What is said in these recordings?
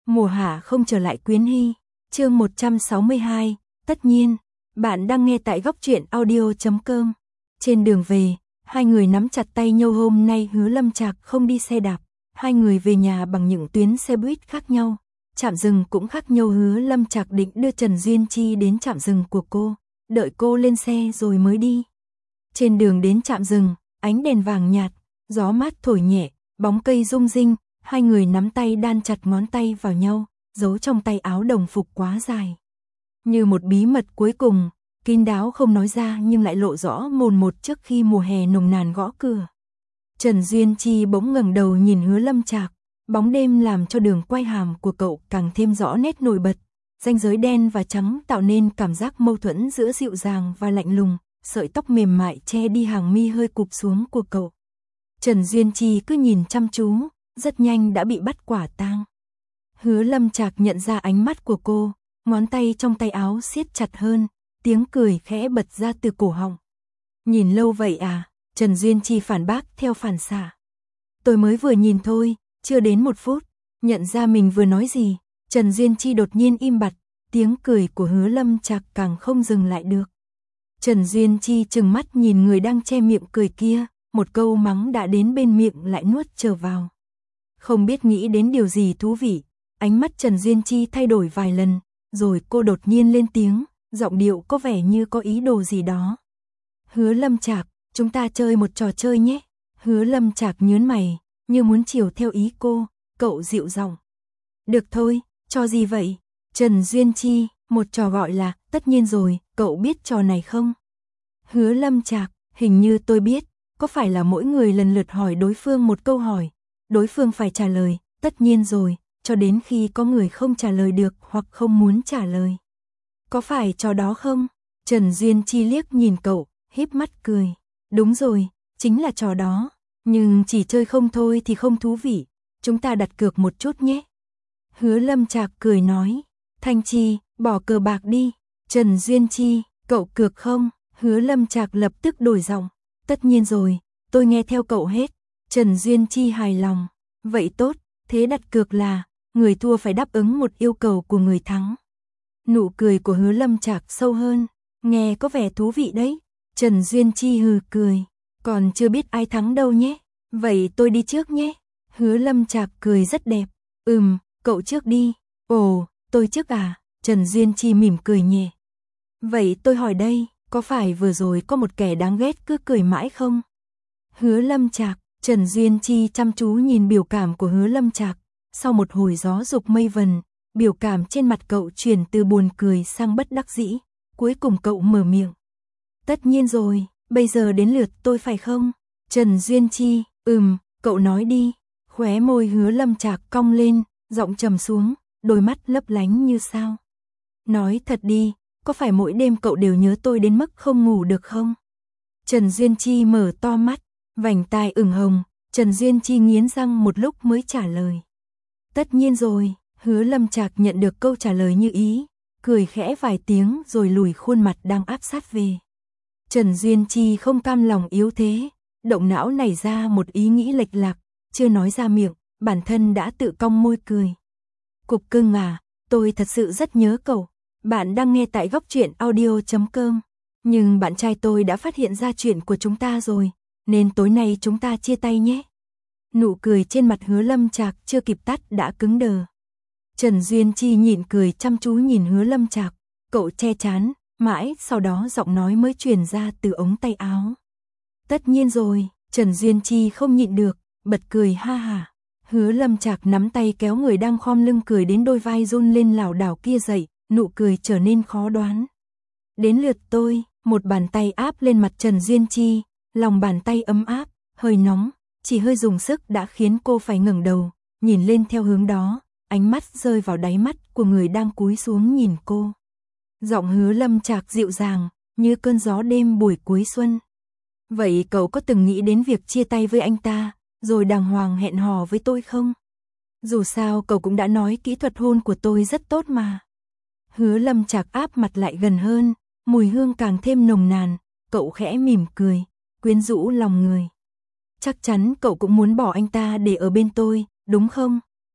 Mùa hạ không trở lại Quyến Hy. Chương 162, tất nhiên, bạn đang nghe tại góc truyện audio.com. Trên đường về, hai người nắm chặt tay nhau. Hôm nay Hứa Lâm Trạc không đi xe đạp, hai người về nhà bằng những tuyến xe buýt khác nhau, trạm dừng cũng khác nhau. Hứa Lâm Trạc định đưa Trần Duyên Chi đến trạm dừng của cô, đợi cô lên xe rồi mới đi. Trên đường đến trạm dừng, ánh đèn vàng nhạt, gió mát thổi nhẹ, bóng cây rung rinh, hai người nắm tay đan chặt ngón tay vào nhau, giấu trong tay áo đồng phục quá dài. Như một bí mật cuối cùng, kín đáo không nói ra nhưng lại lộ rõ mồn một trước khi mùa hè nồng nàn gõ cửa. Trần Duyên Chi bỗng ngẩng đầu nhìn Hứa Lâm Trạc, bóng đêm làm cho đường quay hàm của cậu càng thêm rõ nét nổi bật, ranh giới đen và trắng tạo nên cảm giác mâu thuẫn giữa dịu dàng và lạnh lùng, sợi tóc mềm mại che đi hàng mi hơi cụp xuống của cậu. Trần Duyên Chi cứ nhìn chăm chú, rất nhanh đã bị bắt quả tang. Hứa Lâm Trạc nhận ra ánh mắt của cô, ngón tay trong tay áo siết chặt hơn, tiếng cười khẽ bật ra từ cổ họng. Nhìn lâu vậy à? Trần Duyên Chi phản bác theo phản xạ. Tôi mới vừa nhìn thôi, chưa đến 1 phút. Nhận ra mình vừa nói gì, Trần Duyên Chi đột nhiên im bặt, tiếng cười của Hứa Lâm Trạc càng không dừng lại được. Trần Duyên Chi trừng mắt nhìn người đang che miệng cười kia, một câu mắng đã đến bên miệng lại nuốt trở vào. Không biết nghĩ đến điều gì thú vị, ánh mắt Trần Duyên Chi thay đổi vài lần, rồi cô đột nhiên lên tiếng, giọng điệu có vẻ như có ý đồ gì đó. Hứa Lâm Trạc, chúng ta chơi một trò chơi nhé. Hứa Lâm Trạc nhớn mày, như muốn chiều theo ý cô, cậu dịu giọng. Được thôi, trò gì vậy? Trần Duyên Chi, một trò gọi là, tất nhiên rồi, cậu biết trò này không? Hứa Lâm Trạc, hình như tôi biết, có phải là mỗi người lần lượt hỏi đối phương một câu hỏi, đối phương phải trả lời, tất nhiên rồi, cho đến khi có người không trả lời được hoặc không muốn trả lời. Có phải trò đó không? Trần Duyên Chi liếc nhìn cậu, híp mắt cười. Đúng rồi, chính là trò đó, nhưng chỉ chơi không thôi thì không thú vị, chúng ta đặt cược một chút nhé. Hứa Lâm Trạc cười nói, Thanh Chi, bỏ cờ bạc đi. Trần Duyên Chi, cậu cược không? Hứa Lâm Trạc lập tức đổi giọng, tất nhiên rồi, tôi nghe theo cậu hết. Trần Duyên Chi hài lòng, vậy tốt, thế đặt cược là, người thua phải đáp ứng một yêu cầu của người thắng. Nụ cười của Hứa Lâm Trạc sâu hơn, nghe có vẻ thú vị đấy. Trần Duyên Chi hừ cười, còn chưa biết ai thắng đâu nhé, vậy tôi đi trước nhé. Hứa Lâm Trạc cười rất đẹp, cậu trước đi. Ồ, tôi trước à? Trần Duyên Chi mỉm cười nhẹ. Vậy tôi hỏi đây, có phải vừa rồi có một kẻ đáng ghét cứ cười mãi không? Hứa Lâm Trạc, Trần Duyên Chi chăm chú nhìn biểu cảm của Hứa Lâm Trạc, sau một hồi gió dục mây vần, biểu cảm trên mặt cậu chuyển từ buồn cười sang bất đắc dĩ, cuối cùng cậu mở miệng. Tất nhiên rồi, bây giờ đến lượt tôi phải không? Trần Duyên Chi, cậu nói đi. Khóe môi Hứa Lâm Trạc cong lên, giọng trầm xuống, đôi mắt lấp lánh như sao. Nói thật đi, có phải mỗi đêm cậu đều nhớ tôi đến mức không ngủ được không? Trần Duyên Chi mở to mắt, vành tai ửng hồng, Trần Duyên Chi nghiến răng một lúc mới trả lời. Tất nhiên rồi. Hứa Lâm Trạc nhận được câu trả lời như ý, cười khẽ vài tiếng rồi lùi khuôn mặt đang áp sát về. Trần Duyên Chi không cam lòng yếu thế, động não nảy ra một ý nghĩ lệch lạc, chưa nói ra miệng, bản thân đã tự cong môi cười. Cục cưng à, tôi thật sự rất nhớ cậu. Bạn đang nghe tại góc truyện audio.com. Nhưng bạn trai tôi đã phát hiện ra chuyện của chúng ta rồi, nên tối nay chúng ta chia tay nhé. Nụ cười trên mặt Hứa Lâm Trạc chưa kịp tắt đã cứng đờ. Trần Duyên Chi nhịn cười chăm chú nhìn Hứa Lâm Trạc, cậu che chán, mãi sau đó giọng nói mới truyền ra từ ống tay áo. Tất nhiên rồi, Trần Duyên Chi không nhịn được, bật cười ha hả. Hứa Lâm Trạc nắm tay kéo người đang khom lưng cười đến đôi vai run lên lảo đảo kia dậy, nụ cười trở nên khó đoán. Đến lượt tôi, một bàn tay áp lên mặt Trần Duyên Chi, lòng bàn tay ấm áp, hơi nóng, chỉ hơi dùng sức đã khiến cô phải ngẩng đầu, nhìn lên theo hướng đó. Ánh mắt rơi vào đáy mắt của người đang cúi xuống nhìn cô. Giọng Hứa Lâm Trạc dịu dàng, như cơn gió đêm buổi cuối xuân. Vậy cậu có từng nghĩ đến việc chia tay với anh ta, rồi đàng hoàng hẹn hò với tôi không? Dù sao cậu cũng đã nói kỹ thuật hôn của tôi rất tốt mà. Hứa Lâm Trạc áp mặt lại gần hơn, mùi hương càng thêm nồng nàn, cậu khẽ mỉm cười, quyến rũ lòng người. Chắc chắn cậu cũng muốn bỏ anh ta để ở bên tôi, đúng không?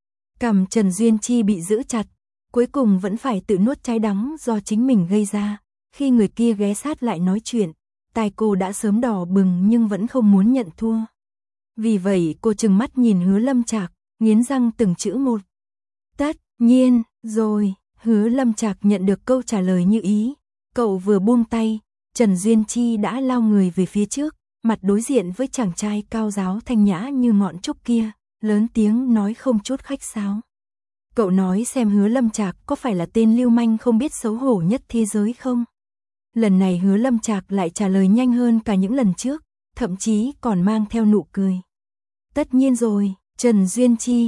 Cằm Trần Duyên Chi bị giữ chặt, cuối cùng vẫn phải tự nuốt trái đắng do chính mình gây ra. Khi người kia ghé sát lại nói chuyện, tai cô đã sớm đỏ bừng nhưng vẫn không muốn nhận thua. Vì vậy cô trừng mắt nhìn Hứa Lâm Trạc, nghiến răng từng chữ một. Tất nhiên, rồi, Hứa Lâm Trạc nhận được câu trả lời như ý. Cậu vừa buông tay, Trần Duyên Chi đã lao người về phía trước, mặt đối diện với chàng trai cao giáo thanh nhã như ngọn trúc kia, lớn tiếng nói không chút khách sáo. Cậu nói xem Hứa Lâm Trạc có phải là tên lưu manh không biết xấu hổ nhất thế giới không? Lần này Hứa Lâm Trạc lại trả lời nhanh hơn cả những lần trước, thậm chí còn mang theo nụ cười. Tất nhiên rồi, Trần Duyên Chi,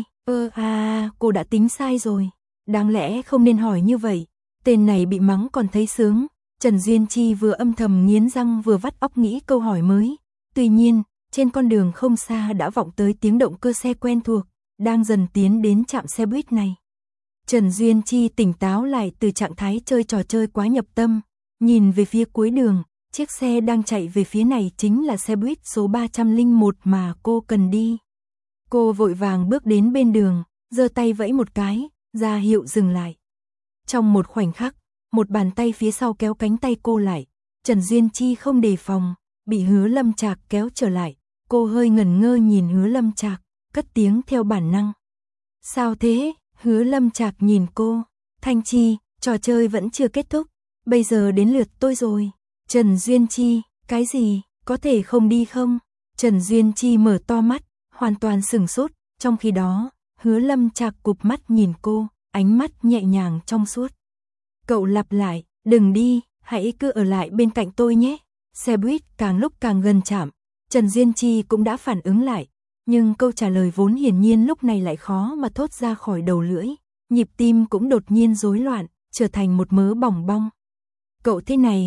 cô đã tính sai rồi. Đáng lẽ không nên hỏi như vậy, tên này bị mắng còn thấy sướng. Trần Duyên Chi vừa âm thầm nghiến răng vừa vắt óc nghĩ câu hỏi mới. Tuy nhiên, trên con đường không xa đã vọng tới tiếng động cơ xe quen thuộc, đang dần tiến đến trạm xe buýt này. Trần Duyên Chi tỉnh táo lại từ trạng thái chơi trò chơi quá nhập tâm, nhìn về phía cuối đường, chiếc xe đang chạy về phía này chính là xe buýt số 301 mà cô cần đi. Cô vội vàng bước đến bên đường, giơ tay vẫy một cái, ra hiệu dừng lại. Trong một khoảnh khắc, một bàn tay phía sau kéo cánh tay cô lại, Trần Duyên Chi không đề phòng, bị Hứa Lâm Trạc kéo trở lại. Cô hơi ngẩn ngơ nhìn Hứa Lâm Trạc, cất tiếng theo bản năng. Sao thế? Hứa Lâm Trạc nhìn cô. Thanh Chi, trò chơi vẫn chưa kết thúc, bây giờ đến lượt tôi rồi. Trần Duyên Chi, cái gì, có thể không đi không? Trần Duyên Chi mở to mắt, hoàn toàn sửng sốt, trong khi đó, Hứa Lâm Trạc cụp mắt nhìn cô, ánh mắt nhẹ nhàng trong suốt. Cậu lặp lại, đừng đi, hãy cứ ở lại bên cạnh tôi nhé. Xe buýt càng lúc càng gần trạm, Trần Duyên Chi cũng đã phản ứng lại, nhưng câu trả lời vốn hiển nhiên lúc này lại khó mà thốt ra khỏi đầu lưỡi, nhịp tim cũng đột nhiên rối loạn, trở thành một mớ bòng bong. Cậu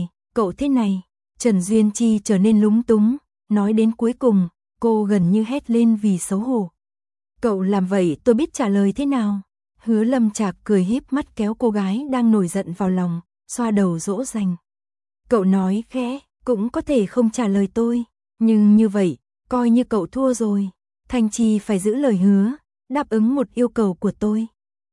thế này, Trần Duyên Chi trở nên lúng túng, nói đến cuối cùng, cô gần như hét lên vì xấu hổ. Cậu làm vậy tôi biết trả lời thế nào? Hứa Lâm Trạc cười híp mắt kéo cô gái đang nổi giận vào lòng, xoa đầu dỗ dành. Cậu nói khẽ, cũng có thể không trả lời tôi, nhưng như vậy, coi như cậu thua rồi. Thanh Chi phải giữ lời hứa, đáp ứng một yêu cầu của tôi.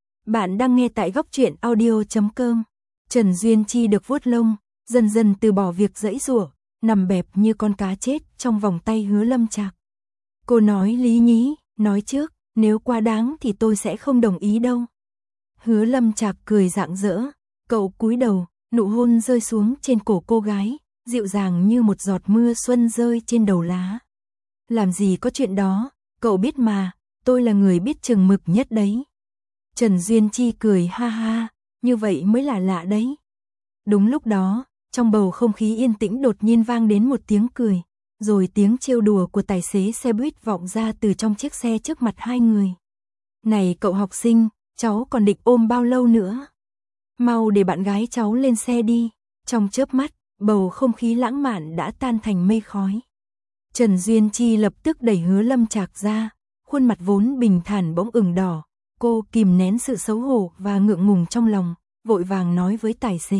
Bạn đang nghe tại góc truyện audio.com. Trần Duyên Chi được vuốt lông, dần dần từ bỏ việc giãy giụa, nằm bẹp như con cá chết trong vòng tay Hứa Lâm Trạc. Cô nói lý nhí, nói trước, nếu quá đáng thì tôi sẽ không đồng ý đâu. Hứa Lâm Trạc cười rạng rỡ, cậu cúi đầu, nụ hôn rơi xuống trên cổ cô gái, dịu dàng như một giọt mưa xuân rơi trên đầu lá. Làm gì có chuyện đó, cậu biết mà, tôi là người biết chừng mực nhất đấy. Trần Duyên Chi cười ha ha, như vậy mới là lạ đấy. Đúng lúc đó, trong bầu không khí yên tĩnh đột nhiên vang đến một tiếng cười, rồi tiếng trêu đùa của tài xế xe buýt vọng ra từ trong chiếc xe trước mặt hai người. Này cậu học sinh, cháu còn định ôm bao lâu nữa? Mau để bạn gái cháu lên xe đi. Trong chớp mắt, bầu không khí lãng mạn đã tan thành mây khói. Trần Duyên Chi lập tức đẩy Hứa Lâm Trạc ra, khuôn mặt vốn bình thản bỗng ửng đỏ. Cô kìm nén sự xấu hổ và ngượng ngùng trong lòng, vội vàng nói với tài xế.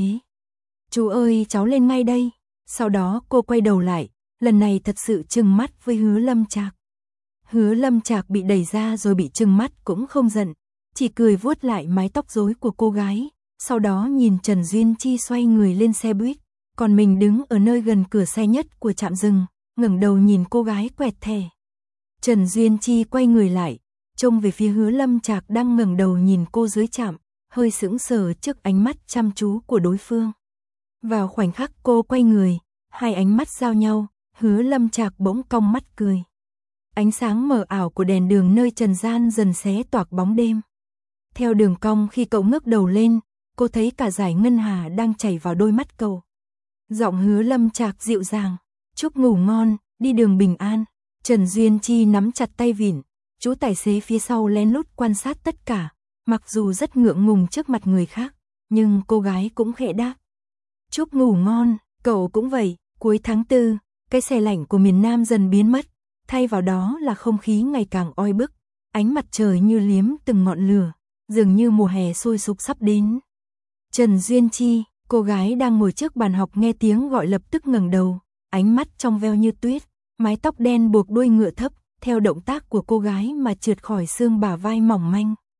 Chú ơi, cháu lên ngay đây. Sau đó cô quay đầu lại, lần này thật sự trừng mắt với Hứa Lâm Trạc. Hứa Lâm Trạc bị đẩy ra rồi bị trừng mắt cũng không giận, chỉ cười vuốt lại mái tóc rối của cô gái, sau đó nhìn Trần Duyên Chi xoay người lên xe buýt, còn mình đứng ở nơi gần cửa xe nhất của trạm dừng, ngẩng đầu nhìn cô gái quẹt thẻ. Trần Duyên Chi quay người lại, trông về phía Hứa Lâm Trạc đang ngẩng đầu nhìn cô dưới trạm, hơi sững sờ trước ánh mắt chăm chú của đối phương. Vào khoảnh khắc cô quay người, hai ánh mắt giao nhau, Hứa Lâm Trạc bỗng cong mắt cười. Ánh sáng mờ ảo của đèn đường nơi trần gian dần xé toạc bóng đêm. Theo đường cong khi cậu ngước đầu lên, cô thấy cả dải ngân hà đang chảy vào đôi mắt cậu. Giọng Hứa Lâm Trạc dịu dàng, chúc ngủ ngon, đi đường bình an. Trần Duyên Chi nắm chặt tay vịn, chú tài xế phía sau lén lút quan sát tất cả, mặc dù rất ngượng ngùng trước mặt người khác, nhưng cô gái cũng khẽ đáp. Chúc ngủ ngon, cậu cũng vậy. Cuối tháng 4, cái xe lạnh của miền Nam dần biến mất, thay vào đó là không khí ngày càng oi bức, ánh mặt trời như liếm từng ngọn lửa, dường như mùa hè sôi sục sắp đến. Trần Duyên Chi, cô gái đang ngồi trước bàn học nghe tiếng gọi lập tức ngẩng đầu, ánh mắt trong veo như tuyết, mái tóc đen buộc đuôi ngựa thấp, theo động tác của cô gái mà trượt khỏi xương bả vai mỏng manh.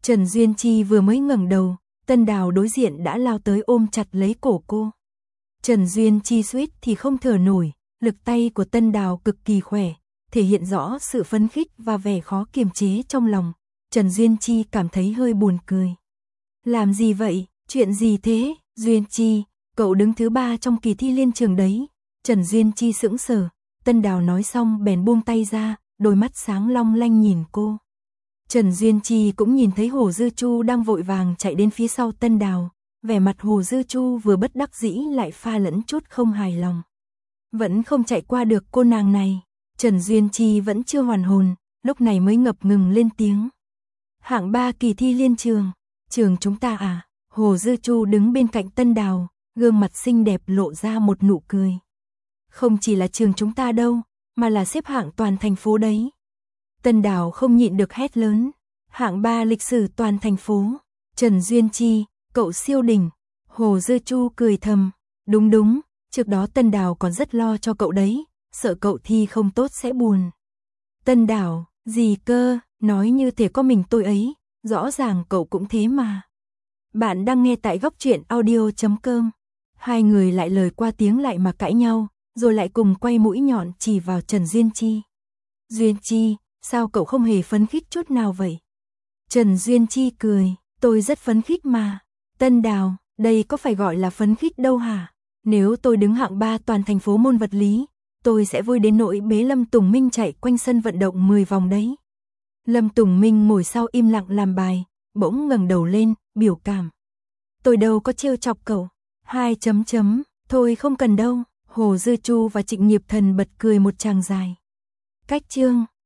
Trần Duyên Chi vừa mới ngẩng đầu, Tân Đào đối diện đã lao tới ôm chặt lấy cổ cô. Trần Duyên Chi suýt thì không thở nổi, lực tay của Tân Đào cực kỳ khỏe, thể hiện rõ sự phấn khích và vẻ khó kiềm chế trong lòng. Trần Duyên Chi cảm thấy hơi buồn cười. Làm gì vậy, chuyện gì thế, Duyên Chi, cậu đứng thứ 3 trong kỳ thi liên trường đấy. Trần Duyên Chi sững sờ, Tân Đào nói xong bèn buông tay ra, đôi mắt sáng long lanh nhìn cô. Trần Duyên Chi cũng nhìn thấy Hồ Dư Chu đang vội vàng chạy đến phía sau Tân Đào, vẻ mặt Hồ Dư Chu vừa bất đắc dĩ lại pha lẫn chút không hài lòng. Vẫn không chạy qua được cô nàng này. Trần Duyên Chi vẫn chưa hoàn hồn, lúc này mới ngập ngừng lên tiếng. Hạng 3 kỳ thi liên trường, trường chúng ta à? Hồ Dư Chu đứng bên cạnh Tân Đào, gương mặt xinh đẹp lộ ra một nụ cười. Không chỉ là trường chúng ta đâu, mà là xếp hạng toàn thành phố đấy. Tân Đào không nhịn được hét lớn. Hạng 3 lịch sử toàn thành phố. Trần Duyên Chi, cậu siêu đỉnh. Hồ Dư Chu cười thầm. Đúng đúng, trước đó Tân Đào còn rất lo cho cậu đấy, sợ cậu thi không tốt sẽ buồn. Tân Đào, gì cơ, nói như thể có mình tôi ấy, rõ ràng cậu cũng thế mà. Bạn đang nghe tại góc truyện audio.com. Hai người lại lời qua tiếng lại mà cãi nhau, rồi lại cùng quay mũi nhọn chỉ vào Trần Duyên Chi. Duyên Chi, sao cậu không hề phấn khích chút nào vậy? Trần Duyên Chi cười, tôi rất phấn khích mà. Tân Đào, đây có phải gọi là phấn khích đâu hả? Nếu tôi đứng hạng 3 toàn thành phố môn vật lý, tôi sẽ vui đến nỗi bế Lâm Tùng Minh chạy quanh sân vận động 10 vòng đấy. Lâm Tùng Minh ngồi sau im lặng làm bài, bỗng ngẩng đầu lên, biểu cảm. Tôi đâu có trêu chọc cậu. Thôi không cần đâu. Hồ Dư Chu và Trịnh Nghiệp Thần bật cười một tràng dài. Cách chương